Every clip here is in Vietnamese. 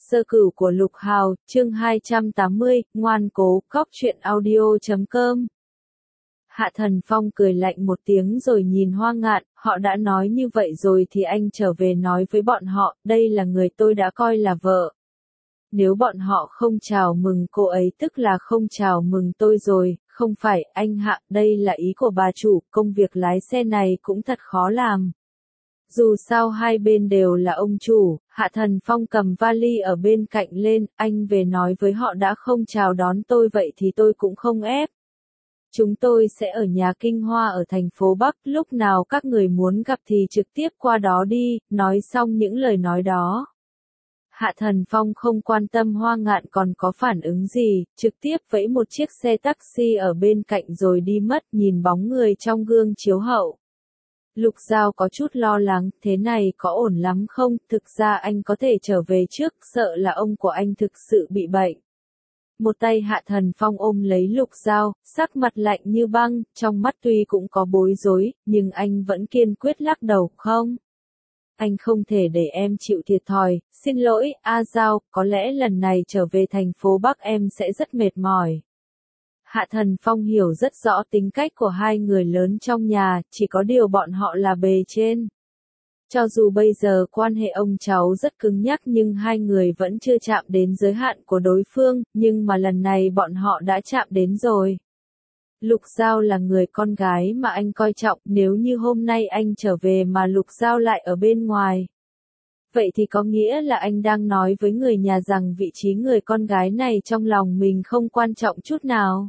Sơ cửu của Lục Hào, chương 280, ngoan cố, cóc truyện audio.com. Hạ Thần Phong cười lạnh một tiếng rồi nhìn Hoa Ngạn, họ đã nói như vậy rồi thì anh trở về nói với bọn họ, đây là người tôi đã coi là vợ. Nếu bọn họ không chào mừng cô ấy tức là không chào mừng tôi rồi, không phải, anh Hạ, đây là ý của bà chủ, công việc lái xe này cũng thật khó làm. Dù sao hai bên đều là ông chủ, Hạ Thần Phong cầm vali ở bên cạnh lên, anh về nói với họ đã không chào đón tôi vậy thì tôi cũng không ép. Chúng tôi sẽ ở nhà Kinh Hoa ở thành phố Bắc, lúc nào các người muốn gặp thì trực tiếp qua đó đi, nói xong những lời nói đó. Hạ Thần Phong không quan tâm Hoa Ngạn còn có phản ứng gì, trực tiếp vẫy một chiếc xe taxi ở bên cạnh rồi đi mất, nhìn bóng người trong gương chiếu hậu. Lục Giao có chút lo lắng, thế này có ổn lắm không, thực ra anh có thể trở về trước, sợ là ông của anh thực sự bị bệnh. Một tay Hạ Thần Phong ôm lấy Lục Giao, sắc mặt lạnh như băng, trong mắt tuy cũng có bối rối, nhưng anh vẫn kiên quyết lắc đầu, không. Anh không thể để em chịu thiệt thòi, xin lỗi, A Giao, có lẽ lần này trở về thành phố Bắc em sẽ rất mệt mỏi. Hạ Thần Phong hiểu rất rõ tính cách của hai người lớn trong nhà, chỉ có điều bọn họ là bề trên. Cho dù bây giờ quan hệ ông cháu rất cứng nhắc nhưng hai người vẫn chưa chạm đến giới hạn của đối phương, nhưng mà lần này bọn họ đã chạm đến rồi. Lục Giao là người con gái mà anh coi trọng, nếu như hôm nay anh trở về mà Lục Giao lại ở bên ngoài. Vậy thì có nghĩa là anh đang nói với người nhà rằng vị trí người con gái này trong lòng mình không quan trọng chút nào.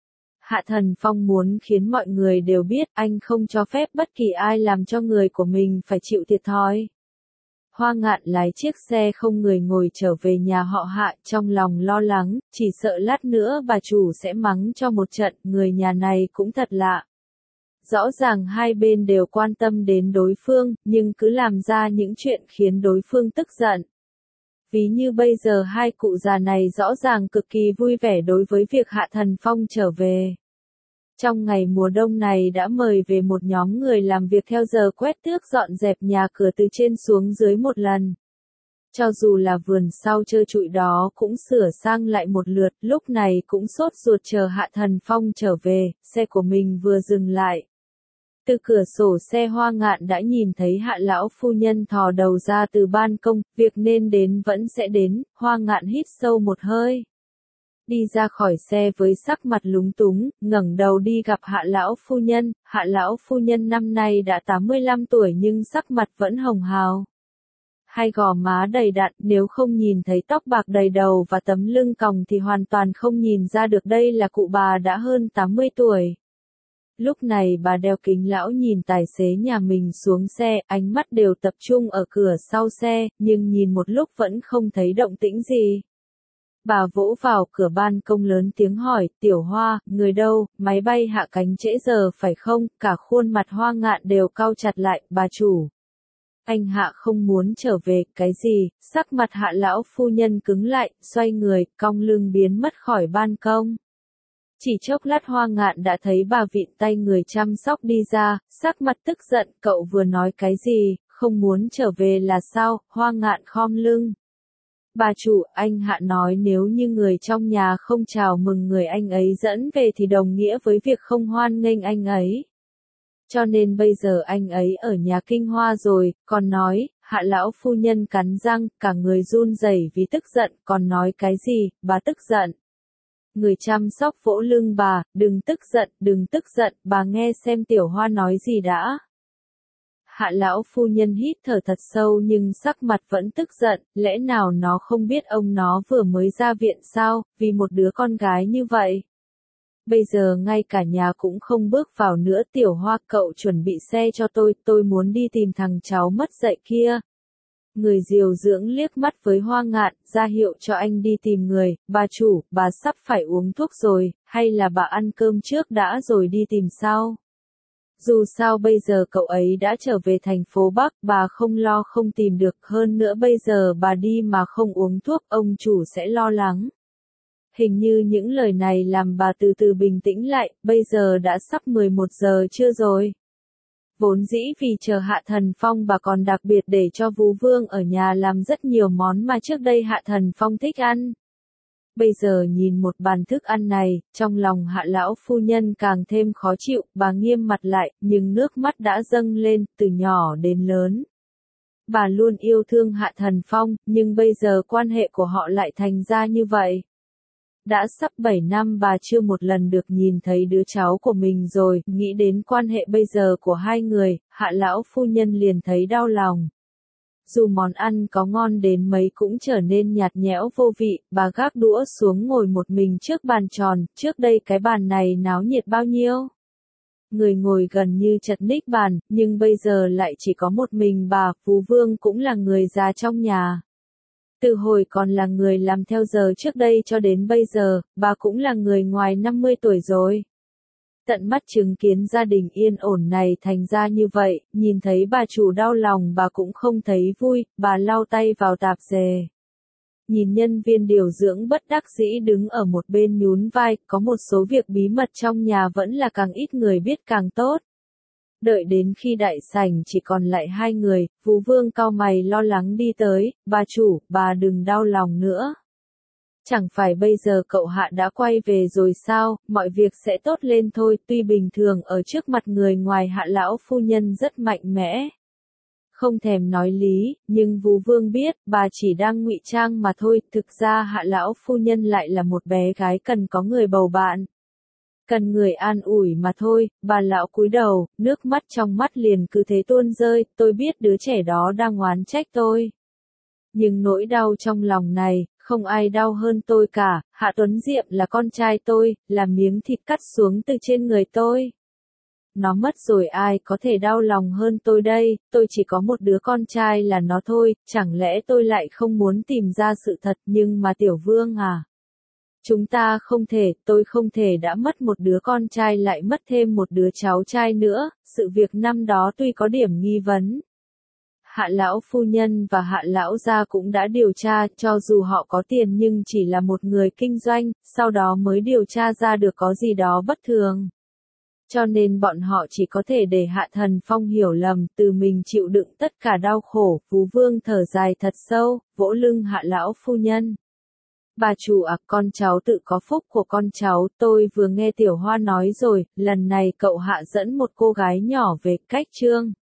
Hạ Thần Phong muốn khiến mọi người đều biết anh không cho phép bất kỳ ai làm cho người của mình phải chịu thiệt thòi. Hoa Ngạn lái chiếc xe không người ngồi trở về nhà họ Hạ, trong lòng lo lắng, chỉ sợ lát nữa bà chủ sẽ mắng cho một trận, người nhà này cũng thật lạ. Rõ ràng hai bên đều quan tâm đến đối phương, nhưng cứ làm ra những chuyện khiến đối phương tức giận. Ví như bây giờ hai cụ già này rõ ràng cực kỳ vui vẻ đối với việc Hạ Thần Phong trở về. Trong ngày mùa đông này đã mời về một nhóm người làm việc theo giờ quét tước dọn dẹp nhà cửa từ trên xuống dưới một lần. Cho dù là vườn sau trơ trụi đó cũng sửa sang lại một lượt, lúc này cũng sốt ruột chờ Hạ Thần Phong trở về, xe của mình vừa dừng lại. Từ cửa sổ xe Hoa Ngạn đã nhìn thấy Hạ lão phu nhân thò đầu ra từ ban công, việc nên đến vẫn sẽ đến, Hoa Ngạn hít sâu một hơi. Đi ra khỏi xe với sắc mặt lúng túng, ngẩng đầu đi gặp Hạ lão phu nhân năm nay đã 85 tuổi nhưng sắc mặt vẫn hồng hào. Hai gò má đầy đặn, nếu không nhìn thấy tóc bạc đầy đầu và tấm lưng còng thì hoàn toàn không nhìn ra được đây là cụ bà đã hơn 80 tuổi. Lúc này bà đeo kính lão nhìn tài xế nhà mình xuống xe, ánh mắt đều tập trung ở cửa sau xe, nhưng nhìn một lúc vẫn không thấy động tĩnh gì. Bà vỗ vào cửa ban công lớn tiếng hỏi, Tiểu Hoa, người đâu, máy bay hạ cánh trễ giờ phải không, cả khuôn mặt Hoa Ngạn đều cau chặt lại, bà chủ. Anh Hạ không muốn trở về, cái gì, sắc mặt Hạ lão phu nhân cứng lại, xoay người, cong lưng biến mất khỏi ban công. Chỉ chốc lát Hoa Ngạn đã thấy bà vịn tay người chăm sóc đi ra, sắc mặt tức giận, cậu vừa nói cái gì, không muốn trở về là sao, Hoa Ngạn khom lưng. Bà chủ, anh Hạ nói nếu như người trong nhà không chào mừng người anh ấy dẫn về thì đồng nghĩa với việc không hoan nghênh anh ấy. Cho nên bây giờ anh ấy ở nhà Kinh Hoa rồi, còn nói, Hạ lão phu nhân cắn răng, cả người run rẩy vì tức giận, còn nói cái gì, bà tức giận. Người chăm sóc vỗ lưng bà, đừng tức giận, bà nghe xem Tiểu Hoa nói gì đã. Hạ lão phu nhân hít thở thật sâu nhưng sắc mặt vẫn tức giận, lẽ nào nó không biết ông nó vừa mới ra viện sao, vì một đứa con gái như vậy. Bây giờ ngay cả nhà cũng không bước vào nữa, Tiểu Hoa, cậu chuẩn bị xe cho tôi muốn đi tìm thằng cháu mất dạy kia. Người điều dưỡng liếc mắt với Hoa Ngạn, ra hiệu cho anh đi tìm người, bà chủ, bà sắp phải uống thuốc rồi, hay là bà ăn cơm trước đã rồi đi tìm sau. Dù sao bây giờ cậu ấy đã trở về thành phố Bắc, bà không lo không tìm được, hơn nữa bây giờ bà đi mà không uống thuốc, ông chủ sẽ lo lắng. Hình như những lời này làm bà từ từ bình tĩnh lại, bây giờ đã sắp 11 giờ trưa rồi. Vốn dĩ vì chờ Hạ Thần Phong bà còn đặc biệt để cho Vú Vương ở nhà làm rất nhiều món mà trước đây Hạ Thần Phong thích ăn. Bây giờ nhìn một bàn thức ăn này, trong lòng Hạ lão phu nhân càng thêm khó chịu, bà nghiêm mặt lại, nhưng nước mắt đã dâng lên, từ nhỏ đến lớn. Bà luôn yêu thương Hạ Thần Phong, nhưng bây giờ quan hệ của họ lại thành ra như vậy. Đã sắp 7 năm bà chưa một lần được nhìn thấy đứa cháu của mình rồi, nghĩ đến quan hệ bây giờ của hai người, Hạ lão phu nhân liền thấy đau lòng. Dù món ăn có ngon đến mấy cũng trở nên nhạt nhẽo vô vị, bà gác đũa xuống ngồi một mình trước bàn tròn, trước đây cái bàn này náo nhiệt bao nhiêu. Người ngồi gần như chật ních bàn, nhưng bây giờ lại chỉ có một mình bà, Vú Vương cũng là người già trong nhà. Từ hồi còn là người làm theo giờ trước đây cho đến bây giờ, bà cũng là người ngoài 50 tuổi rồi. Tận mắt chứng kiến gia đình yên ổn này thành ra như vậy, nhìn thấy bà chủ đau lòng bà cũng không thấy vui, bà lau tay vào tạp dề. Nhìn nhân viên điều dưỡng bất đắc dĩ đứng ở một bên nhún vai, có một số việc bí mật trong nhà vẫn là càng ít người biết càng tốt. Đợi đến khi đại sảnh chỉ còn lại hai người, Vú Vương cau mày lo lắng đi tới, bà chủ, bà đừng đau lòng nữa. Chẳng phải bây giờ cậu Hạ đã quay về rồi sao, mọi việc sẽ tốt lên thôi, tuy bình thường ở trước mặt người ngoài Hạ lão phu nhân rất mạnh mẽ. Không thèm nói lý, nhưng Vú Vương biết, bà chỉ đang ngụy trang mà thôi, thực ra Hạ lão phu nhân lại là một bé gái cần có người bầu bạn. Cần người an ủi mà thôi, bà lão cúi đầu, nước mắt trong mắt liền cứ thế tuôn rơi, tôi biết đứa trẻ đó đang oán trách tôi. Nhưng nỗi đau trong lòng này, không ai đau hơn tôi cả, Hạ Tuấn Diệm là con trai tôi, là miếng thịt cắt xuống từ trên người tôi. Nó mất rồi ai có thể đau lòng hơn tôi đây, tôi chỉ có một đứa con trai là nó thôi, chẳng lẽ tôi lại không muốn tìm ra sự thật nhưng mà Tiểu Vương à. Chúng ta không thể, tôi không thể đã mất một đứa con trai lại mất thêm một đứa cháu trai nữa, sự việc năm đó tuy có điểm nghi vấn. Hạ lão phu nhân và Hạ lão gia cũng đã điều tra, cho dù họ có tiền nhưng chỉ là một người kinh doanh, sau đó mới điều tra ra được có gì đó bất thường. Cho nên bọn họ chỉ có thể để Hạ Thần Phong hiểu lầm, từ mình chịu đựng tất cả đau khổ, Vú Vương thở dài thật sâu, vỗ lưng Hạ lão phu nhân. Bà chủ à, con cháu tự có phúc của con cháu, tôi vừa nghe Tiểu Hoa nói rồi, lần này cậu Hạ dẫn một cô gái nhỏ về cách Trương.